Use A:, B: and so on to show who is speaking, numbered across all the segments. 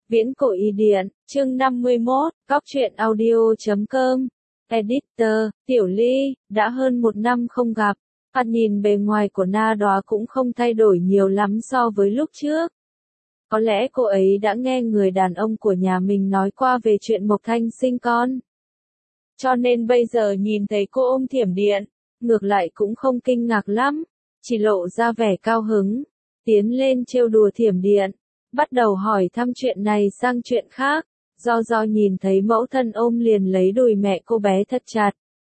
A: Viễn cổ y điện, chương 51, góc truyện audio.com. Editor, Tiểu Ly, đã hơn 1 năm không gặp. Thoạt nhìn bề ngoài của Na Đóa cũng không thay đổi nhiều lắm so với lúc trước. Có lẽ cô ấy đã nghe người đàn ông của nhà mình nói qua về chuyện Mộc Thanh sinh con. Cho nên bây giờ nhìn thấy cô ôm Thiểm Điện, ngược lại cũng không kinh ngạc lắm, chỉ lộ ra vẻ cao hứng, tiến lên trêu đùa Thiểm Điện, bắt đầu hỏi thăm chuyện này sang chuyện khác. Do nhìn thấy mẫu thân ôm liền lấy đùi mẹ cô bé thật chặt.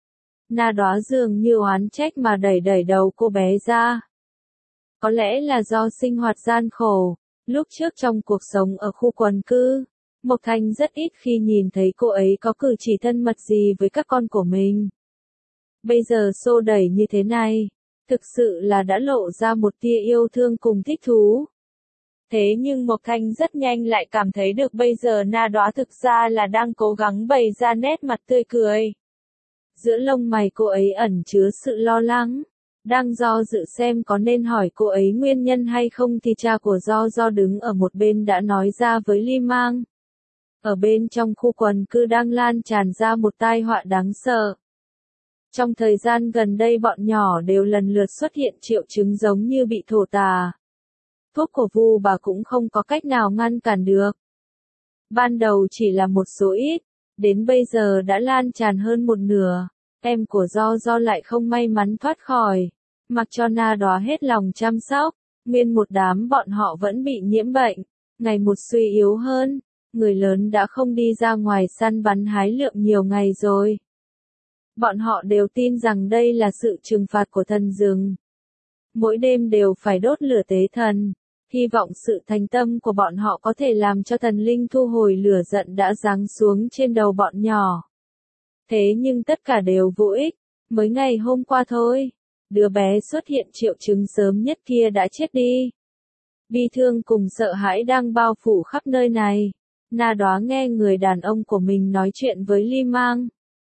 A: Na Đóa dường như oán trách mà đẩy đầu cô bé ra. Có lẽ là do sinh hoạt gian khổ, lúc trước trong cuộc sống ở khu quần cư, Mộc Thanh rất ít khi nhìn thấy cô ấy có cử chỉ thân mật gì với các con của mình. Bây giờ xô đẩy như thế này, thực sự là đã lộ ra một tia yêu thương cùng thích thú. Thế nhưng Mộc Thanh rất nhanh lại cảm thấy được bây giờ Na Đóa thực ra là đang cố gắng bày ra nét mặt tươi cười. Giữa lông mày cô ấy ẩn chứa sự lo lắng, đang do dự xem có nên hỏi cô ấy nguyên nhân hay không thì cha của Do đứng ở một bên đã nói ra với Ly Mang. Ở bên trong khu quần cư đang lan tràn ra một tai họa đáng sợ. Trong thời gian gần đây bọn nhỏ đều lần lượt xuất hiện triệu chứng giống như bị thổ tà. Thuốc của Vu bà cũng không có cách nào ngăn cản được. Ban đầu chỉ là một số ít, đến bây giờ đã lan tràn hơn một nửa. Em của Do lại không may mắn thoát khỏi, mặc cho Na Đóa hết lòng chăm sóc, nguyên một đám bọn họ vẫn bị nhiễm bệnh, ngày một suy yếu hơn, người lớn đã không đi ra ngoài săn bắn hái lượm nhiều ngày rồi. Bọn họ đều tin rằng đây là sự trừng phạt của thần rừng. Mỗi đêm đều phải đốt lửa tế thần, hy vọng sự thành tâm của bọn họ có thể làm cho thần linh thu hồi lửa giận đã giáng xuống trên đầu bọn nhỏ. Thế nhưng tất cả đều vô ích, mới ngày hôm qua thôi, đứa bé xuất hiện triệu chứng sớm nhất kia đã chết đi. Bi thương cùng sợ hãi đang bao phủ khắp nơi này. Na Đóa nghe người đàn ông của mình nói chuyện với Ly Mang.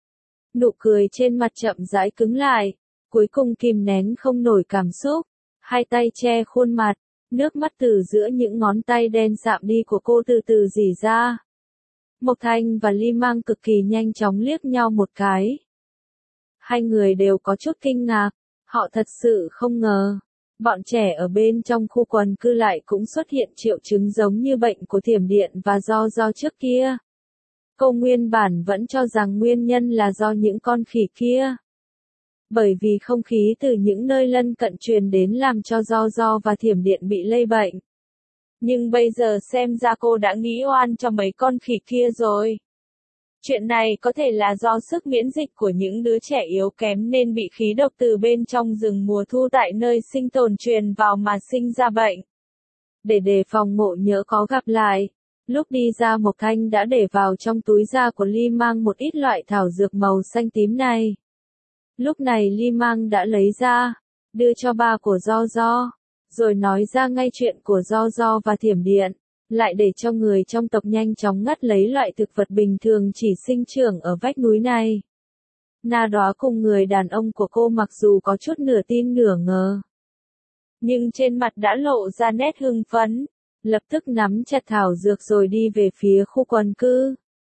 A: Nụ cười trên mặt chậm rãi cứng lại, cuối cùng kìm nén không nổi cảm xúc, hai tay che khuôn mặt, nước mắt từ giữa những ngón tay đen sạm đi của cô từ từ rỉ ra. Mộc Thanh và Ly Mang cực kỳ nhanh chóng liếc nhau một cái. Hai người đều có chút kinh ngạc, họ thật sự không ngờ. Bọn trẻ ở bên trong khu quần cư lại cũng xuất hiện triệu chứng giống như bệnh của Thiểm Điện và Do trước kia. Cô nguyên bản vẫn cho rằng nguyên nhân là do những con khỉ kia. Bởi vì không khí từ những nơi lân cận truyền đến làm cho Do và Thiểm Điện bị lây bệnh. Nhưng bây giờ xem ra cô đã nghĩ oan cho mấy con khỉ kia rồi. Chuyện này có thể là do sức miễn dịch của những đứa trẻ yếu kém nên bị khí độc từ bên trong rừng mùa thu tại nơi sinh tồn truyền vào mà sinh ra bệnh. Để đề phòng ngộ nhỡ có gặp lại, lúc đi ra Mộc Thanh đã để vào trong túi da của Ly Mang một ít loại thảo dược màu xanh tím này. Lúc này Ly Mang đã lấy ra, đưa cho ba của Do, rồi nói ra ngay chuyện của Do và Thiểm Điện, lại để cho người trong tộc nhanh chóng ngắt lấy loại thực vật bình thường chỉ sinh trưởng ở vách núi này. Na Đóa cùng người đàn ông của cô mặc dù có chút nửa tin nửa ngờ, nhưng trên mặt đã lộ ra nét hưng phấn, lập tức nắm chặt thảo dược rồi đi về phía khu quần cư.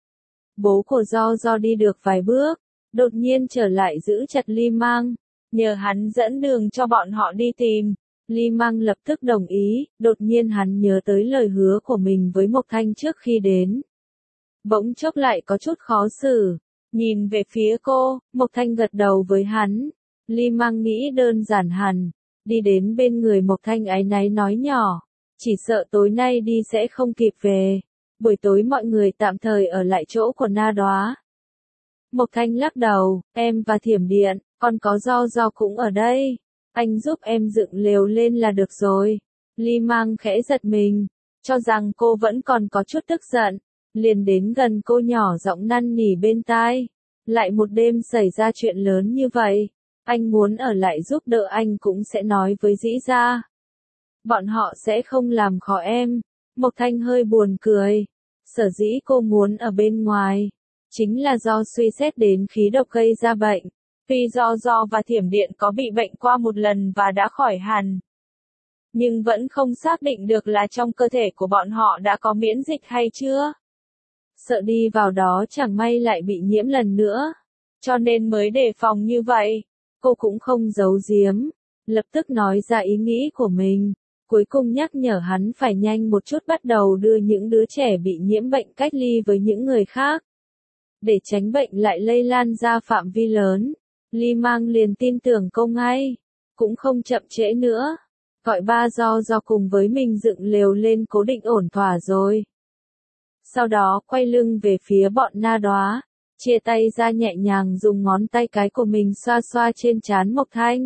A: Bố của Do đi được vài bước, đột nhiên trở lại giữ chặt Ly Mang, nhờ hắn dẫn đường cho bọn họ đi tìm. Ly Mang lập tức đồng ý, đột nhiên hắn nhớ tới lời hứa của mình với Mộc Thanh trước khi đến. Bỗng chốc lại có chút khó xử, nhìn về phía cô, Mộc Thanh gật đầu với hắn. Ly Mang nghĩ đơn giản hẳn, đi đến bên người Mộc Thanh áy náy nói nhỏ, chỉ sợ tối nay đi sẽ không kịp về, buổi tối mọi người tạm thời ở lại chỗ của Na Đóa. Mộc Thanh lắc đầu, em và Thiểm Điện, còn có Do cũng ở đây. Anh giúp em dựng lều lên là được rồi. Ly Mang khẽ giật mình, cho rằng cô vẫn còn có chút tức giận, liền đến gần cô nhỏ giọng năn nỉ bên tai. Lại một đêm xảy ra chuyện lớn như vậy, anh muốn ở lại giúp đỡ anh cũng sẽ nói với Dĩ Gia. Bọn họ sẽ không làm khó em. Mộc Thanh hơi buồn cười. Sở dĩ cô muốn ở bên ngoài, chính là do suy xét đến khí độc gây ra bệnh. Tuy Do và Thiểm Điện có bị bệnh qua một lần và đã khỏi hẳn, nhưng vẫn không xác định được là trong cơ thể của bọn họ đã có miễn dịch hay chưa. Sợ đi vào đó chẳng may lại bị nhiễm lần nữa, cho nên mới đề phòng như vậy. Cô cũng không giấu giếm, lập tức nói ra ý nghĩ của mình, cuối cùng nhắc nhở hắn phải nhanh một chút bắt đầu đưa những đứa trẻ bị nhiễm bệnh cách ly với những người khác. Để tránh bệnh lại lây lan ra phạm vi lớn, Ly Mang liền tin tưởng cô ngay, cũng không chậm trễ nữa, gọi ba do cùng với mình dựng lều lên cố định ổn thỏa rồi. Sau đó quay lưng về phía bọn Na Đóa, chia tay ra nhẹ nhàng dùng ngón tay cái của mình xoa xoa trên trán Mộc Thanh.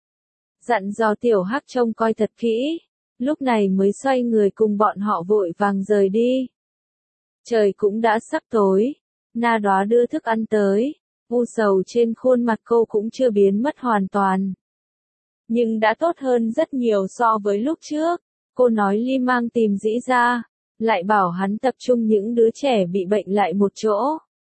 A: Dặn dò Tiểu Hắc trông coi thật kỹ, lúc này mới xoay người cùng bọn họ vội vàng rời đi. Trời cũng đã sắp tối, Na Đóa đưa thức ăn tới, u sầu trên khuôn mặt cô cũng chưa biến mất hoàn toàn. Nhưng đã tốt hơn rất nhiều so với lúc trước, cô nói Ly Mang tìm Dĩ ra, lại bảo hắn tập trung những đứa trẻ bị bệnh lại một chỗ.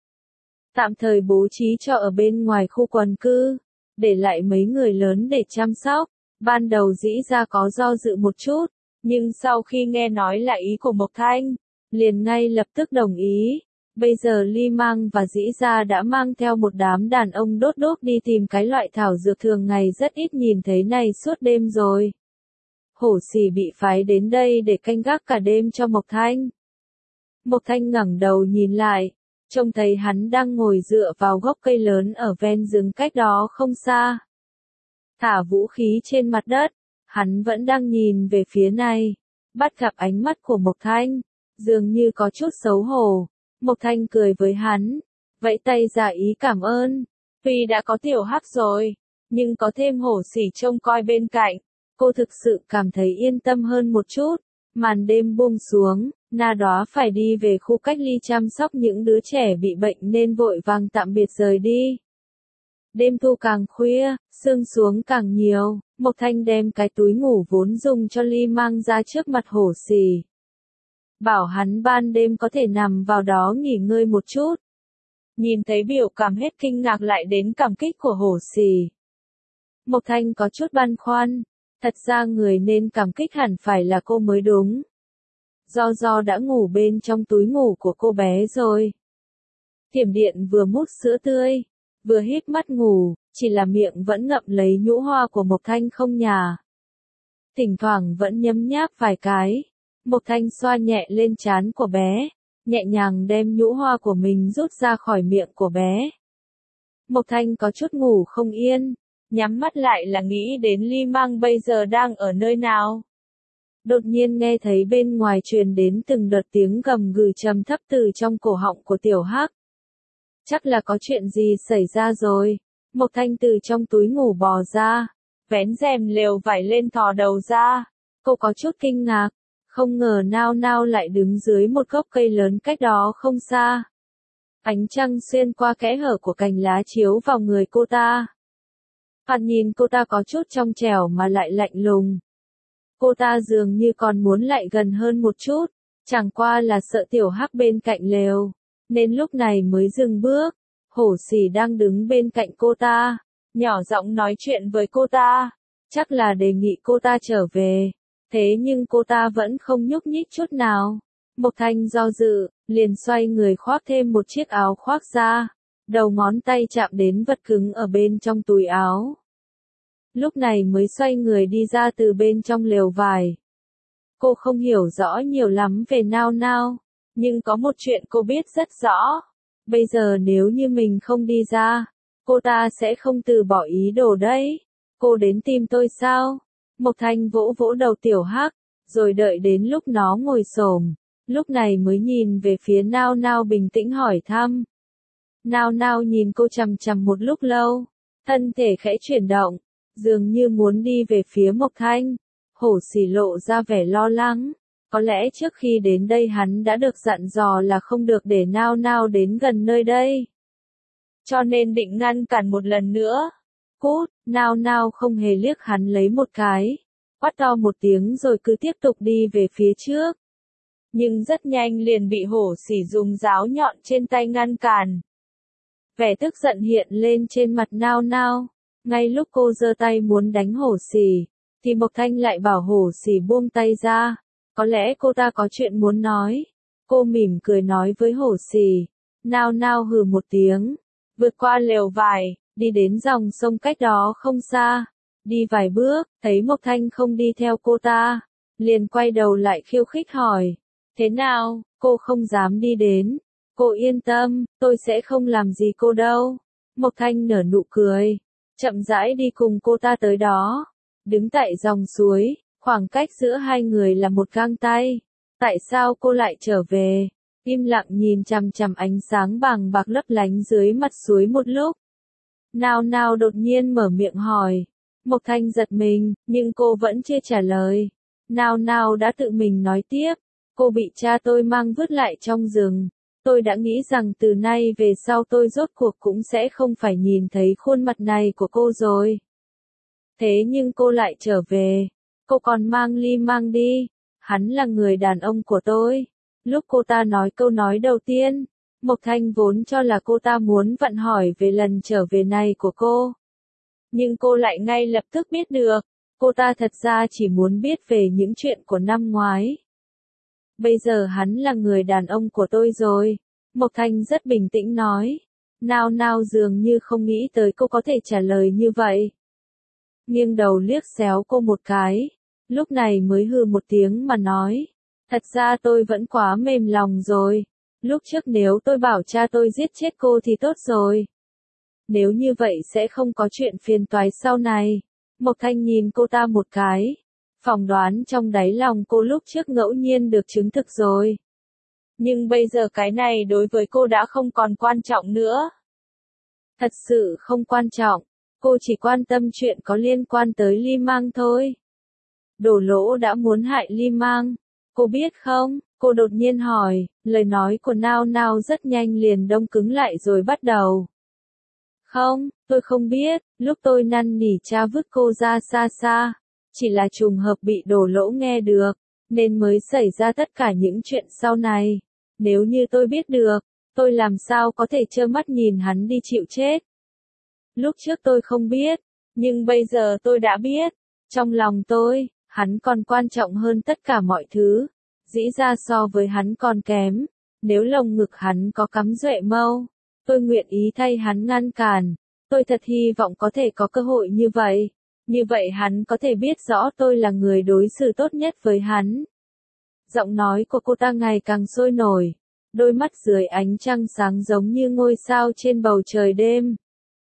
A: Tạm thời bố trí cho ở bên ngoài khu quần cư, để lại mấy người lớn để chăm sóc. Ban đầu Dĩ ra có do dự một chút, nhưng sau khi nghe nói là ý của Mộc Thanh, liền ngay lập tức đồng ý. Bây giờ Ly Mang và Dĩ ra đã mang theo một đám đàn ông đốt đi tìm cái loại thảo dược thường ngày rất ít nhìn thấy này suốt đêm rồi. Hổ Xỉ bị phái đến đây để canh gác cả đêm cho Mộc Thanh. Mộc Thanh ngẩng đầu nhìn lại, trông thấy hắn đang ngồi dựa vào gốc cây lớn ở ven rừng cách đó không xa. Thả vũ khí trên mặt đất, hắn vẫn đang nhìn về phía này, bắt gặp ánh mắt của Mộc Thanh, dường như có chút xấu hổ. Mộc Thanh cười với hắn, vẫy tay ra ý cảm ơn. Tuy đã có Tiểu Hắc rồi, nhưng có thêm Hổ Xỉ trông coi bên cạnh, cô thực sự cảm thấy yên tâm hơn một chút. Màn đêm buông xuống, Na Đóa phải đi về khu cách ly chăm sóc những đứa trẻ bị bệnh nên vội vàng tạm biệt rời đi. Đêm thu càng khuya, sương xuống càng nhiều, Mộc Thanh đem cái túi ngủ vốn dùng cho Ly Mang ra trước mặt Hổ Xỉ. Bảo hắn ban đêm có thể nằm vào đó nghỉ ngơi một chút. Nhìn thấy biểu cảm hết kinh ngạc lại đến cảm kích của Hổ Xỉ, Mộc Thanh có chút băn khoăn, thật ra người nên cảm kích hẳn phải là cô mới đúng. Do đã ngủ bên trong túi ngủ của cô bé rồi. Thiểm Điện vừa mút sữa tươi, vừa híp mắt ngủ, chỉ là miệng vẫn ngậm lấy nhũ hoa của Mộc Thanh không nhả. Thỉnh thoảng vẫn nhấm nháp vài cái. Mộc Thanh xoa nhẹ lên trán của bé, nhẹ nhàng đem nhũ hoa của mình rút ra khỏi miệng của bé. Mộc Thanh có chút ngủ không yên, nhắm mắt lại là nghĩ đến Ly Mang bây giờ đang ở nơi nào. Đột nhiên nghe thấy bên ngoài truyền đến từng đợt tiếng gầm gừ trầm thấp từ trong cổ họng của Tiểu Hắc. Chắc là có chuyện gì xảy ra rồi. Mộc Thanh từ trong túi ngủ bò ra, vén rèm lều vải lên thò đầu ra. Cô có chút kinh ngạc, không ngờ Nao Nao lại đứng dưới một gốc cây lớn cách đó không xa. Ánh trăng xuyên qua kẽ hở của cành lá chiếu vào người cô ta. Thoạt nhìn cô ta có chút trong trẻo mà lại lạnh lùng. Cô ta dường như còn muốn lại gần hơn một chút, chẳng qua là sợ Tiểu Hắc bên cạnh lều, nên lúc này mới dừng bước. Hổ Xỉ đang đứng bên cạnh cô ta, nhỏ giọng nói chuyện với cô ta, chắc là đề nghị cô ta trở về. Thế nhưng cô ta vẫn không nhúc nhích chút nào. Mộc Thanh do dự, liền xoay người khoác thêm một chiếc áo khoác ra, đầu ngón tay chạm đến vật cứng ở bên trong túi áo. Lúc này mới xoay người đi ra từ bên trong lều vải. Cô không hiểu rõ nhiều lắm về Nao Nao, nhưng có một chuyện cô biết rất rõ. Bây giờ nếu như mình không đi ra, cô ta sẽ không từ bỏ ý đồ đấy. Cô đến tìm tôi sao? Mộc Thanh vỗ vỗ đầu Tiểu Hắc, rồi đợi đến lúc nó ngồi xổm, lúc này mới nhìn về phía Nao Nao bình tĩnh hỏi thăm. Nao Nao nhìn cô chằm chằm một lúc lâu, thân thể khẽ chuyển động, dường như muốn đi về phía Mộc Thanh. Hổ Xỉ lộ ra vẻ lo lắng, có lẽ trước khi đến đây hắn đã được dặn dò là không được để Nao Nao đến gần nơi đây. Cho nên định ngăn cản một lần nữa. Cút, Nao Nao không hề liếc hắn lấy một cái, quát to một tiếng rồi cứ tiếp tục đi về phía trước. Nhưng rất nhanh liền bị Hổ Xỉ dùng giáo nhọn trên tay ngăn cản. Vẻ tức giận hiện lên trên mặt Nao Nao, ngay lúc cô giơ tay muốn đánh Hổ Xỉ, thì Mộc Thanh lại bảo Hổ Sỉ buông tay ra. Có lẽ cô ta có chuyện muốn nói. Cô mỉm cười nói với Hổ Sỉ. Nao nao hừ một tiếng. Vượt qua lều vải, đi đến dòng sông cách đó không xa. Đi vài bước, thấy Mộc Thanh không đi theo cô ta. Liền quay đầu lại khiêu khích hỏi. Thế nào, cô không dám đi đến. Cô yên tâm, tôi sẽ không làm gì cô đâu. Mộc Thanh nở nụ cười. Chậm rãi đi cùng cô ta tới đó. Đứng tại dòng suối, khoảng cách giữa hai người là một gang tay. Tại sao cô lại trở về? Im lặng nhìn chằm chằm ánh sáng vàng bạc lấp lánh dưới mặt suối một lúc. Nao nao đột nhiên mở miệng hỏi. Mộc Thanh giật mình, nhưng cô vẫn chưa trả lời. Nao nao đã tự mình nói tiếp. Cô bị cha tôi mang vứt lại trong rừng. Tôi đã nghĩ rằng từ nay về sau tôi rốt cuộc cũng sẽ không phải nhìn thấy khuôn mặt này của cô rồi. Thế nhưng cô lại trở về. Cô còn mang Ly Mang đi. Hắn là người đàn ông của tôi. Lúc cô ta nói câu nói đầu tiên, Mộc Thanh vốn cho là cô ta muốn vặn hỏi về lần trở về này của cô. Nhưng cô lại ngay lập tức biết được, cô ta thật ra chỉ muốn biết về những chuyện của năm ngoái. Bây giờ hắn là người đàn ông của tôi rồi. Mộc Thanh rất bình tĩnh nói. Nao nao dường như không nghĩ tới cô có thể trả lời như vậy. Nghiêng đầu liếc xéo cô một cái. Lúc này mới hừ một tiếng mà nói. Thật ra tôi vẫn quá mềm lòng rồi. Lúc trước nếu tôi bảo cha tôi giết chết cô thì tốt rồi. Nếu như vậy sẽ không có chuyện phiền toái sau này. Mộc Thanh nhìn cô ta một cái. Phỏng đoán trong đáy lòng cô lúc trước ngẫu nhiên được chứng thực rồi. Nhưng bây giờ cái này đối với cô đã không còn quan trọng nữa. Thật sự không quan trọng. Cô chỉ quan tâm chuyện có liên quan tới Ly Mang thôi. Đổ Lỗ đã muốn hại Ly Mang. Cô biết không? Cô đột nhiên hỏi. Lời nói của Nao Nao rất nhanh liền đông cứng lại rồi bắt đầu. Không, tôi không biết. Lúc tôi năn nỉ cha vứt cô ra xa xa. Chỉ là trùng hợp bị Đổ Lỗ nghe được. Nên mới xảy ra tất cả những chuyện sau này. Nếu như tôi biết được, tôi làm sao có thể trơ mắt nhìn hắn đi chịu chết. Lúc trước tôi không biết, nhưng bây giờ tôi đã biết. Trong lòng tôi, hắn còn quan trọng hơn tất cả mọi thứ. Dĩ ra so với hắn còn kém. Nếu lồng ngực hắn có cắm duệ mâu, tôi nguyện ý thay hắn ngăn cản. Tôi thật hy vọng có thể có cơ hội như vậy. Như vậy hắn có thể biết rõ tôi là người đối xử tốt nhất với hắn. Giọng nói của cô ta ngày càng sôi nổi. Đôi mắt dưới ánh trăng sáng giống như ngôi sao trên bầu trời đêm.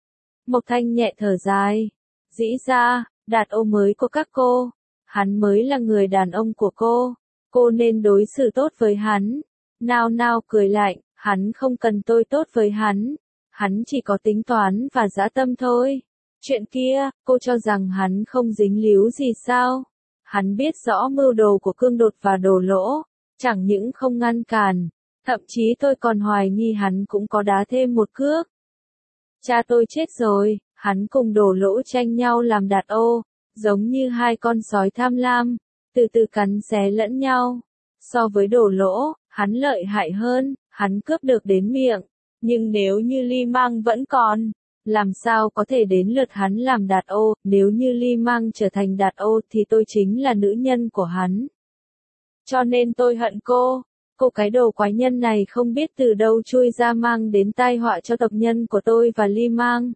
A: Mộc Thanh nhẹ thở dài. Dĩ ra, Đạt Ô mới của các cô. Hắn mới là người đàn ông của cô. Cô nên đối xử tốt với hắn. Nao nao cười lạnh. Hắn không cần tôi tốt với hắn. Hắn chỉ có tính toán và dã tâm thôi. Chuyện kia, cô cho rằng hắn không dính líu gì sao? Hắn biết rõ mưu đồ của Cương Đột và Đổ Lỗ. Chẳng những không ngăn cản. Thậm chí tôi còn hoài nghi hắn cũng có đá thêm một cước. Cha tôi chết rồi, hắn cùng Đổ Lỗ tranh nhau làm Đạt Ô, giống như hai con sói tham lam, từ từ cắn xé lẫn nhau. So với Đổ Lỗ, hắn lợi hại hơn, hắn cướp được đến miệng. Nhưng nếu như Ly Mang vẫn còn, làm sao có thể đến lượt hắn làm Đạt Ô, nếu như Ly Mang trở thành Đạt Ô thì tôi chính là nữ nhân của hắn. Cho nên tôi hận cô. Cô cái đồ quái nhân này không biết từ đâu chui ra mang đến tai họa cho tộc nhân của tôi và Ly Mang.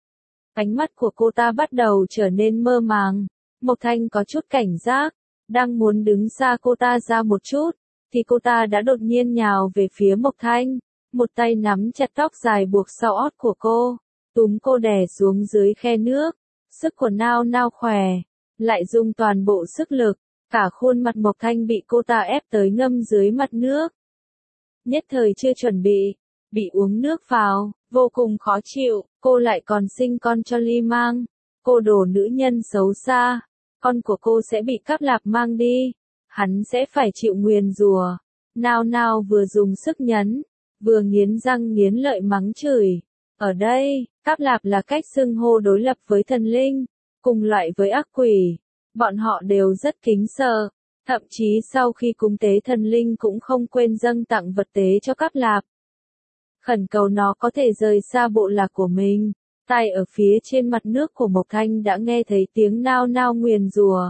A: Ánh mắt của cô ta bắt đầu trở nên mơ màng. Mộc Thanh có chút cảnh giác. Đang muốn đứng xa cô ta ra một chút. Thì cô ta đã đột nhiên nhào về phía Mộc Thanh. Một tay nắm chặt tóc dài buộc sau ót của cô. Túm cô đè xuống dưới khe nước. Sức của Nao Nao khỏe. Lại dùng toàn bộ sức lực. Cả khuôn mặt Mộc Thanh bị cô ta ép tới ngâm dưới mặt nước. Nhất thời chưa chuẩn bị uống nước vào, vô cùng khó chịu, cô lại còn sinh con cho Ly Mang. Cô đồ nữ nhân xấu xa, con của cô sẽ bị Cáp Lạp mang đi. Hắn sẽ phải chịu nguyền rủa. Nao Nao vừa dùng sức nhấn, vừa nghiến răng nghiến lợi mắng chửi. Ở đây, Cáp Lạp là cách xưng hô đối lập với thần linh, cùng loại với ác quỷ. Bọn họ đều rất kính sợ, thậm chí sau khi cúng tế thần linh cũng không quên dâng tặng vật tế cho Cáp Lạp. Khẩn cầu nó có thể rời xa bộ lạc của mình. Tai ở phía trên mặt nước của Mộc Thanh đã nghe thấy tiếng nao nao nguyền rủa.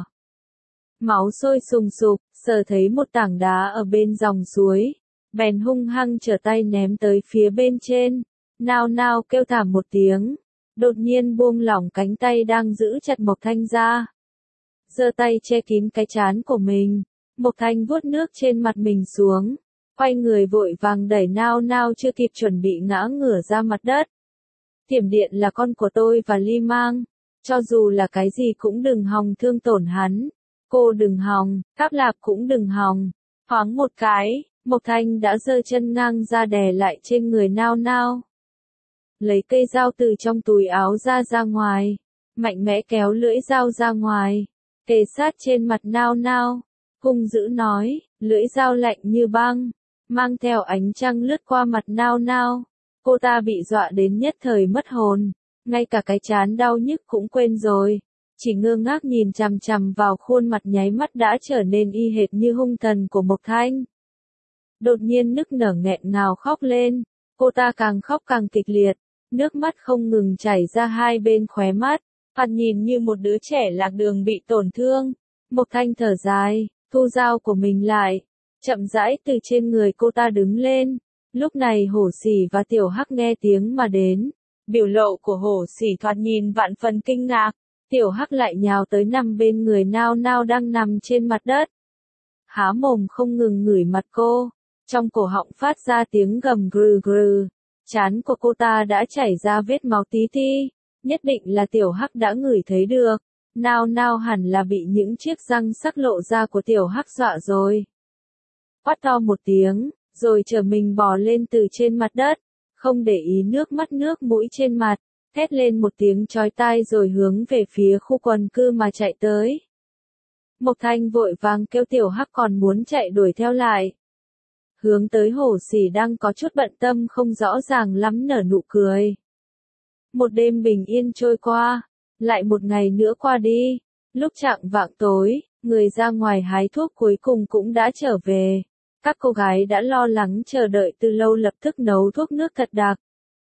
A: Máu sôi sùng sục, sờ thấy một tảng đá ở bên dòng suối, bèn hung hăng trở tay ném tới phía bên trên. Nao nao kêu thảm một tiếng, đột nhiên buông lỏng cánh tay đang giữ chặt Mộc Thanh ra. Giơ tay che kín cái trán của mình, Mộc Thanh vuốt nước trên mặt mình xuống, quay người vội vàng đẩy nao nao chưa kịp chuẩn bị ngã ngửa ra mặt đất. Tiểm Điện là con của tôi và Ly Mang, cho dù là cái gì cũng đừng hòng thương tổn hắn. Cô đừng hòng, Cáp Lạp cũng đừng hòng. Thoáng một cái, Mộc Thanh đã giơ chân ngang ra đè lại trên người nao nao. Lấy cây dao từ trong túi áo ra ngoài, mạnh mẽ kéo lưỡi dao ra ngoài, kề sát trên mặt nao nao, hung dữ nói, lưỡi dao lạnh như băng, mang theo ánh trăng lướt qua mặt nao nao. Cô ta bị dọa đến nhất thời mất hồn, ngay cả cái trán đau nhức cũng quên rồi, chỉ ngơ ngác nhìn chằm chằm vào khuôn mặt nháy mắt đã trở nên y hệt như hung thần của Mộc Thanh. Đột nhiên nức nở nghẹn ngào khóc lên, cô ta càng khóc càng kịch liệt, nước mắt không ngừng chảy ra hai bên khóe mắt, thoạt nhìn như một đứa trẻ lạc đường bị tổn thương. Mộc Thanh thở dài, thu dao của mình lại, chậm rãi từ trên người cô ta đứng lên. Lúc này Hổ Sỉ và Tiểu Hắc nghe tiếng mà đến, biểu lộ của Hổ Sỉ thoạt nhìn vạn phần kinh ngạc, Tiểu Hắc lại nhào tới nằm bên người nao nao đang nằm trên mặt đất. Há mồm không ngừng ngửi mặt cô, trong cổ họng phát ra tiếng gầm gừ gừ, trán của cô ta đã chảy ra vết máu tí ti, nhất định là Tiểu Hắc đã ngửi thấy được, nao nao hẳn là bị những chiếc răng sắc lộ ra của Tiểu Hắc dọa rồi. Quát to một tiếng, rồi trở mình bò lên từ trên mặt đất, không để ý nước mắt nước mũi trên mặt, hét lên một tiếng chói tai rồi hướng về phía khu quần cư mà chạy tới. Mộc Thanh vội vàng kêu Tiểu Hắc còn muốn chạy đuổi theo lại. Hướng tới Hổ Sỉ đang có chút bận tâm không rõ ràng lắm nở nụ cười. Một đêm bình yên trôi qua, lại một ngày nữa qua đi, lúc chạng vạng tối, người ra ngoài hái thuốc cuối cùng cũng đã trở về. Các cô gái đã lo lắng chờ đợi từ lâu lập tức nấu thuốc nước thật đặc,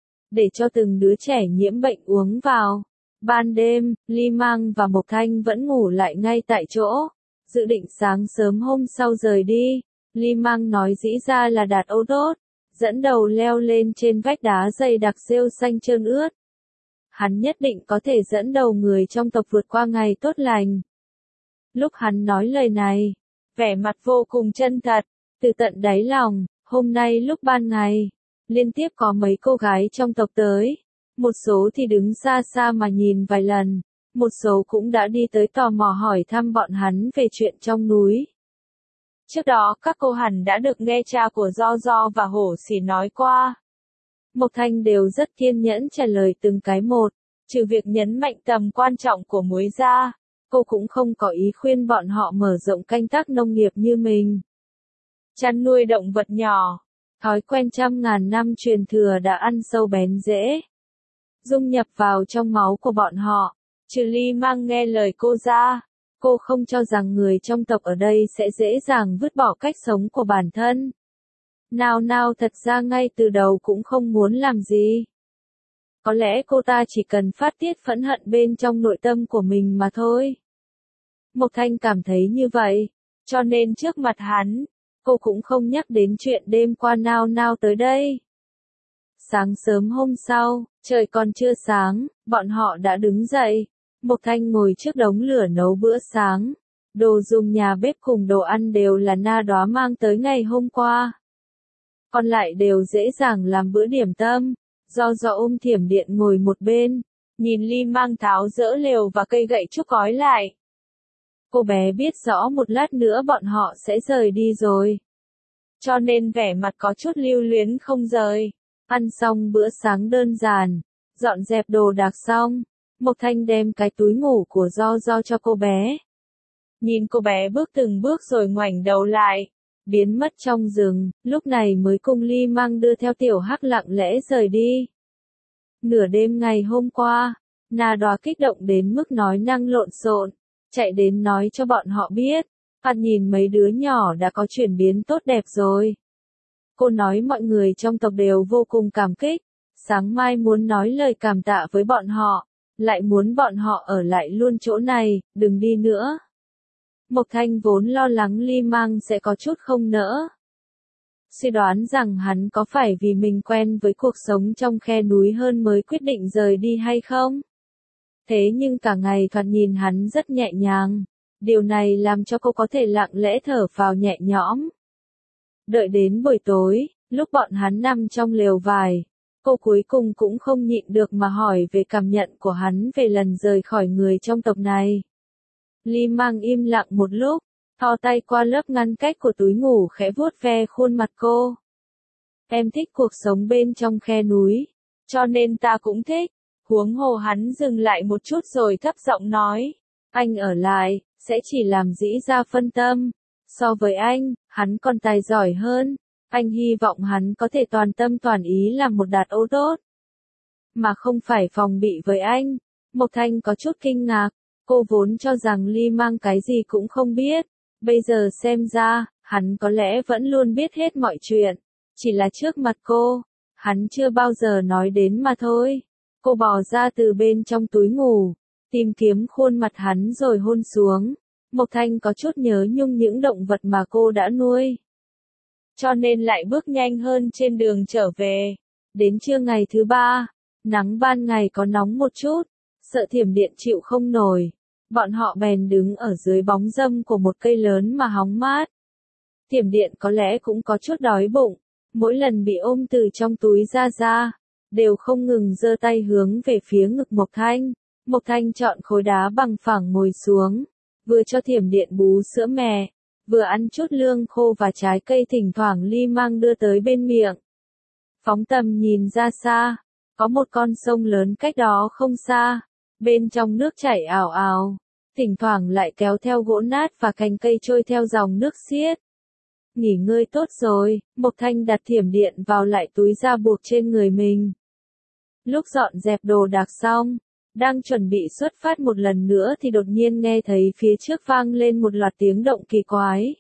A: để cho từng đứa trẻ nhiễm bệnh uống vào. Ban đêm, Ly Mang và Mộc Thanh vẫn ngủ lại ngay tại chỗ, dự định sáng sớm hôm sau rời đi. Ly Mang nói dĩ ra là Đạt Âu Đốt, dẫn đầu leo lên trên vách đá dày đặc rêu xanh trơn ướt. Hắn nhất định có thể dẫn đầu người trong tộc vượt qua ngày tốt lành. Lúc hắn nói lời này, vẻ mặt vô cùng chân thật, từ tận đáy lòng. Hôm nay lúc ban ngày, liên tiếp có mấy cô gái trong tộc tới, một số thì đứng xa xa mà nhìn vài lần, một số cũng đã đi tới tò mò hỏi thăm bọn hắn về chuyện trong núi. Trước đó các cô hẳn đã được nghe cha của Do và Hổ Sỉ nói qua. Mộc Thanh đều rất kiên nhẫn trả lời từng cái một, trừ việc nhấn mạnh tầm quan trọng của muối ra, cô cũng không có ý khuyên bọn họ mở rộng canh tác nông nghiệp như mình. Chăn nuôi động vật nhỏ, thói quen trăm ngàn năm truyền thừa đã ăn sâu bén rễ, dung nhập vào trong máu của bọn họ. Trừ Ly Mang nghe lời cô ra, cô không cho rằng người trong tộc ở đây sẽ dễ dàng vứt bỏ cách sống của bản thân. Nao nao thật ra ngay từ đầu cũng không muốn làm gì. Có lẽ cô ta chỉ cần phát tiết phẫn hận bên trong nội tâm của mình mà thôi. Mộc Thanh cảm thấy như vậy, cho nên trước mặt hắn, cô cũng không nhắc đến chuyện đêm qua nao nao tới đây. Sáng sớm hôm sau, trời còn chưa sáng, bọn họ đã đứng dậy. Mộc Thanh ngồi trước đống lửa nấu bữa sáng. Đồ dùng nhà bếp cùng đồ ăn đều là Na Đóa mang tới ngày hôm qua. Còn lại đều dễ dàng làm bữa điểm tâm. Do ôm Thiểm Điện ngồi một bên, nhìn Ly Mang tháo dỡ lều và cây gậy trúc gói lại. Cô bé biết rõ một lát nữa bọn họ sẽ rời đi rồi, cho nên vẻ mặt có chút lưu luyến không rời. Ăn xong bữa sáng đơn giản, dọn dẹp đồ đạc xong, Mộc Thanh đem cái túi ngủ của Do cho cô bé. Nhìn cô bé bước từng bước rồi ngoảnh đầu lại, biến mất trong rừng, lúc này mới cùng Ly Mang đưa theo Tiểu Hắc lặng lẽ rời đi. Nửa đêm ngày hôm qua, Na Đóa kích động đến mức nói năng lộn xộn, chạy đến nói cho bọn họ biết, thoạt nhìn mấy đứa nhỏ đã có chuyển biến tốt đẹp rồi. Cô nói mọi người trong tộc đều vô cùng cảm kích, sáng mai muốn nói lời cảm tạ với bọn họ, lại muốn bọn họ ở lại luôn chỗ này, đừng đi nữa. Mộc Thanh vốn lo lắng Ly Mang sẽ có chút không nỡ. Suy đoán rằng hắn có phải vì mình quen với cuộc sống trong khe núi hơn mới quyết định rời đi hay không? Thế nhưng cả ngày thoạt nhìn hắn rất nhẹ nhàng. Điều này làm cho cô có thể lặng lẽ thở phào nhẹ nhõm. Đợi đến buổi tối, lúc bọn hắn nằm trong lều vải, cô cuối cùng cũng không nhịn được mà hỏi về cảm nhận của hắn về lần rời khỏi người trong tộc này. Ly Mang im lặng một lúc, thò tay qua lớp ngăn cách của túi ngủ khẽ vuốt ve khuôn mặt cô. Em thích cuộc sống bên trong khe núi, cho nên ta cũng thích. Huống hồ hắn dừng lại một chút rồi thấp giọng nói, anh ở lại, sẽ chỉ làm dĩ ra phân tâm. So với anh, hắn còn tài giỏi hơn. Anh hy vọng hắn có thể toàn tâm toàn ý làm một đạt ô tốt. Mà không phải phòng bị với anh. Mộc Thanh có chút kinh ngạc. Cô vốn cho rằng Ly Mang cái gì cũng không biết. Bây giờ xem ra, hắn có lẽ vẫn luôn biết hết mọi chuyện. Chỉ là trước mặt cô, hắn chưa bao giờ nói đến mà thôi. Cô bò ra từ bên trong túi ngủ, tìm kiếm khuôn mặt hắn rồi hôn xuống. Mộc Thanh có chút nhớ nhung những động vật mà cô đã nuôi. Cho nên lại bước nhanh hơn trên đường trở về. Đến trưa ngày thứ 3, nắng ban ngày có nóng một chút, sợ Thiểm Điện chịu không nổi. Bọn họ bèn đứng ở dưới bóng râm của một cây lớn mà hóng mát. Thiểm Điện có lẽ cũng có chút đói bụng, mỗi lần bị ôm từ trong túi ra, đều không ngừng giơ tay hướng về phía ngực Mộc Thanh. Mộc Thanh chọn khối đá bằng phẳng ngồi xuống, vừa cho Thiểm Điện bú sữa mẹ, vừa ăn chút lương khô và trái cây thỉnh thoảng Ly Mang đưa tới bên miệng. Phóng tầm nhìn ra xa, có một con sông lớn cách đó không xa, bên trong nước chảy ào ào, thỉnh thoảng lại kéo theo gỗ nát và cành cây trôi theo dòng nước xiết. Nghỉ ngơi tốt rồi, Mộc Thanh đặt Thiểm Điện vào lại túi da buộc trên người mình. Lúc dọn dẹp đồ đạc xong, đang chuẩn bị xuất phát một lần nữa thì đột nhiên nghe thấy phía trước vang lên một loạt tiếng động kỳ quái.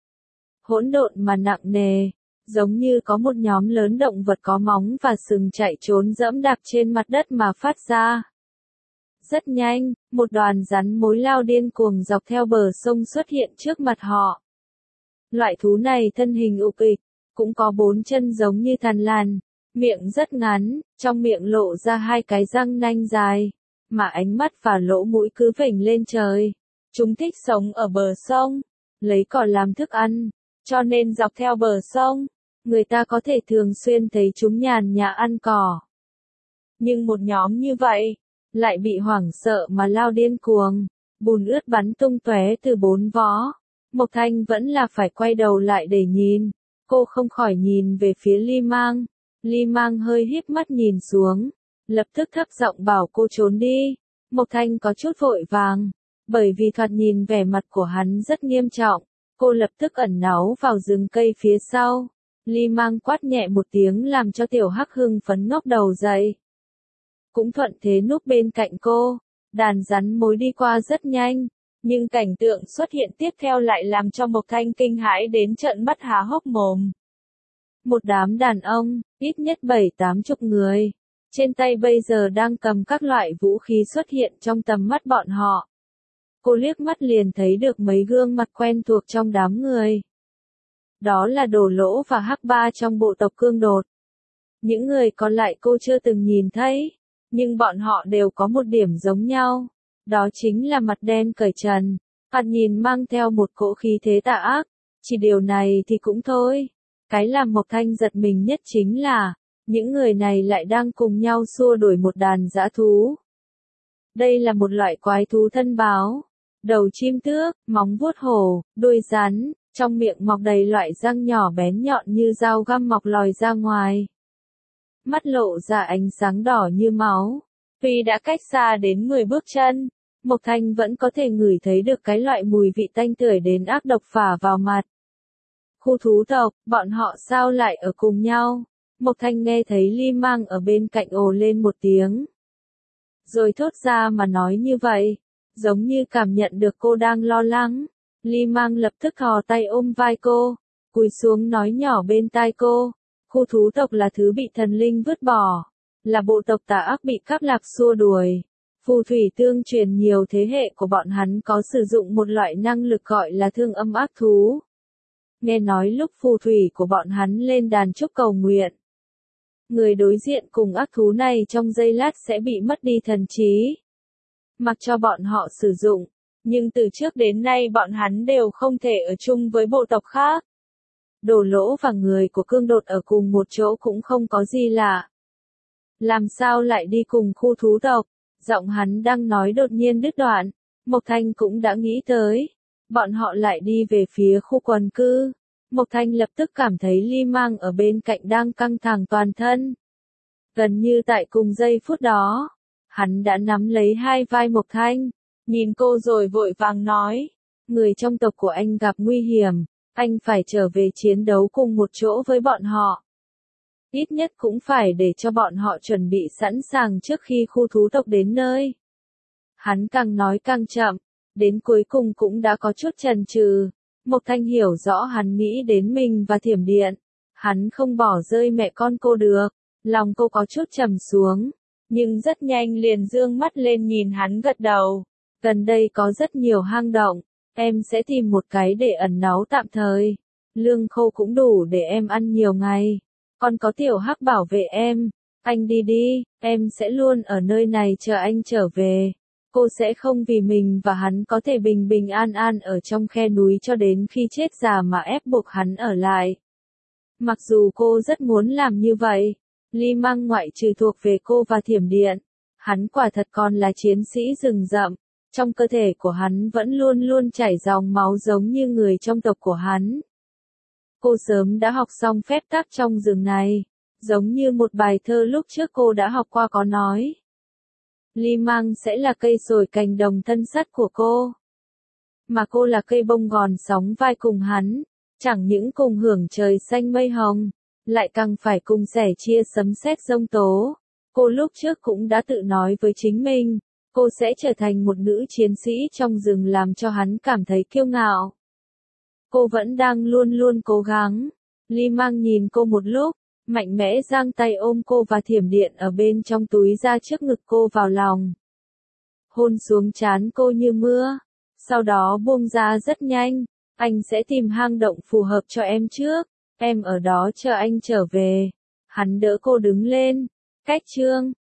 A: Hỗn độn mà nặng nề, giống như có một nhóm lớn động vật có móng và sừng chạy trốn dẫm đạp trên mặt đất mà phát ra. Rất nhanh, một đoàn rắn mối lao điên cuồng dọc theo bờ sông xuất hiện trước mặt họ. Loại thú này thân hình ục ịch, cũng có 4 chân giống như thằn lằn, miệng rất ngắn, trong miệng lộ ra 2 cái răng nanh dài, mà ánh mắt và lỗ mũi cứ vểnh lên trời. Chúng thích sống ở bờ sông, lấy cỏ làm thức ăn, cho nên dọc theo bờ sông, người ta có thể thường xuyên thấy chúng nhàn nhã ăn cỏ. Nhưng một nhóm như vậy, lại bị hoảng sợ mà lao điên cuồng, bùn ướt bắn tung tóe từ 4 vó. Mộc Thanh vẫn là phải quay đầu lại để nhìn, cô không khỏi nhìn về phía Ly Mang. Ly Mang hơi híp mắt nhìn xuống, lập tức thấp giọng bảo cô trốn đi. Mộc Thanh có chút vội vàng, bởi vì thoạt nhìn vẻ mặt của hắn rất nghiêm trọng, cô lập tức ẩn náu vào rừng cây phía sau. Ly Mang quát nhẹ một tiếng làm cho Tiểu Hắc hưng phấn ngóc đầu dậy. Cũng thuận thế núp bên cạnh cô, đàn rắn mối đi qua rất nhanh, nhưng cảnh tượng xuất hiện tiếp theo lại làm cho Mộc Thanh kinh hãi đến trợn mắt há hốc mồm. Một đám đàn ông, ít nhất 7-80 người, trên tay bây giờ đang cầm các loại vũ khí xuất hiện trong tầm mắt bọn họ. Cô liếc mắt liền thấy được mấy gương mặt quen thuộc trong đám người. Đó là Đồ Lỗ và Hắc Ba trong bộ tộc Cương Đột. Những người còn lại cô chưa từng nhìn thấy, nhưng bọn họ đều có một điểm giống nhau. Đó chính là mặt đen cởi trần, thoạt nhìn mang theo một cỗ khí thế tà ác. Chỉ điều này thì cũng thôi. Cái làm Mộc Thanh giật mình nhất chính là, những người này lại đang cùng nhau xua đuổi một đàn dã thú. Đây là một loại quái thú thân báo, đầu chim tước, móng vuốt hổ, đuôi rắn, trong miệng mọc đầy loại răng nhỏ bén nhọn như dao găm mọc lòi ra ngoài. Mắt lộ ra ánh sáng đỏ như máu. Tuy đã cách xa đến 10 bước chân, Mộc Thanh vẫn có thể ngửi thấy được cái loại mùi vị tanh tưởi đến ác độc phả vào mặt. Khu thú tộc, bọn họ sao lại ở cùng nhau? Mộc Thanh nghe thấy Ly Mang ở bên cạnh ồ lên một tiếng. Rồi thốt ra mà nói như vậy, giống như cảm nhận được cô đang lo lắng. Ly Mang lập tức thò tay ôm vai cô, cúi xuống nói nhỏ bên tai cô. Khu thú tộc là thứ bị thần linh vứt bỏ. là bộ tộc tà ác bị Cáp Lạc xua đuổi. Phù thủy tương truyền nhiều thế hệ của bọn hắn có sử dụng một loại năng lực gọi là thương âm ác thú. Nghe nói lúc phù thủy của bọn hắn lên đàn chúc cầu nguyện, người đối diện cùng ác thú này trong giây lát sẽ bị mất đi thần trí. Mặc cho bọn họ sử dụng, nhưng từ trước đến nay bọn hắn đều không thể ở chung với bộ tộc khác. Đồ Lỗ và người của Cương Đột ở cùng một chỗ cũng không có gì lạ. Làm sao lại đi cùng khu thú tộc? Giọng hắn đang nói đột nhiên đứt đoạn. Mộc Thanh cũng đã nghĩ tới. Bọn họ lại đi về phía khu quần cư. Mộc Thanh lập tức cảm thấy Ly Mang ở bên cạnh đang căng thẳng toàn thân. Gần như tại cùng giây phút đó, hắn đã nắm lấy hai vai Mộc Thanh, nhìn cô rồi vội vàng nói, người trong tộc của anh gặp nguy hiểm, anh phải trở về chiến đấu cùng một chỗ với bọn họ. Ít nhất cũng phải để cho bọn họ chuẩn bị sẵn sàng trước khi khu thú tộc đến nơi. Hắn càng nói càng chậm, đến cuối cùng cũng đã có chút chần chừ. Mộc Thanh hiểu rõ hắn nghĩ đến mình và Thiểm Điện. Hắn không bỏ rơi mẹ con cô được. Lòng cô có chút trầm xuống. Nhưng rất nhanh liền dương mắt lên nhìn hắn gật đầu. Gần đây có rất nhiều hang động. Em sẽ tìm một cái để ẩn náu tạm thời. Lương khô cũng đủ để em ăn nhiều ngày. Còn có Tiểu Hắc bảo vệ em. Anh đi đi, em sẽ luôn ở nơi này chờ anh trở về. Cô sẽ không vì mình và hắn có thể bình bình an an ở trong khe núi cho đến khi chết già mà ép buộc hắn ở lại. Mặc dù cô rất muốn làm như vậy, Ly Mang ngoại trừ thuộc về cô và Thiểm Điện, hắn quả thật còn là chiến sĩ rừng rậm, trong cơ thể của hắn vẫn luôn luôn chảy dòng máu giống như người trong tộc của hắn. Cô sớm đã học xong phép tắc trong rừng này, giống như một bài thơ lúc trước cô đã học qua có nói. Ly Mang sẽ là cây sồi cành đồng thân sắt của cô. Mà cô là cây bông gòn sóng vai cùng hắn, chẳng những cùng hưởng trời xanh mây hồng, lại càng phải cùng sẻ chia sấm sét giông tố. Cô lúc trước cũng đã tự nói với chính mình, cô sẽ trở thành một nữ chiến sĩ trong rừng làm cho hắn cảm thấy kiêu ngạo. Cô vẫn đang luôn luôn cố gắng. Ly Mang nhìn cô một lúc, mạnh mẽ giang tay ôm cô và Thiểm Điện ở bên trong túi ra trước ngực cô vào lòng. Hôn xuống trán cô như mưa, sau đó buông ra rất nhanh, anh sẽ tìm hang động phù hợp cho em trước, em ở đó chờ anh trở về. Hắn đỡ cô đứng lên, cách chương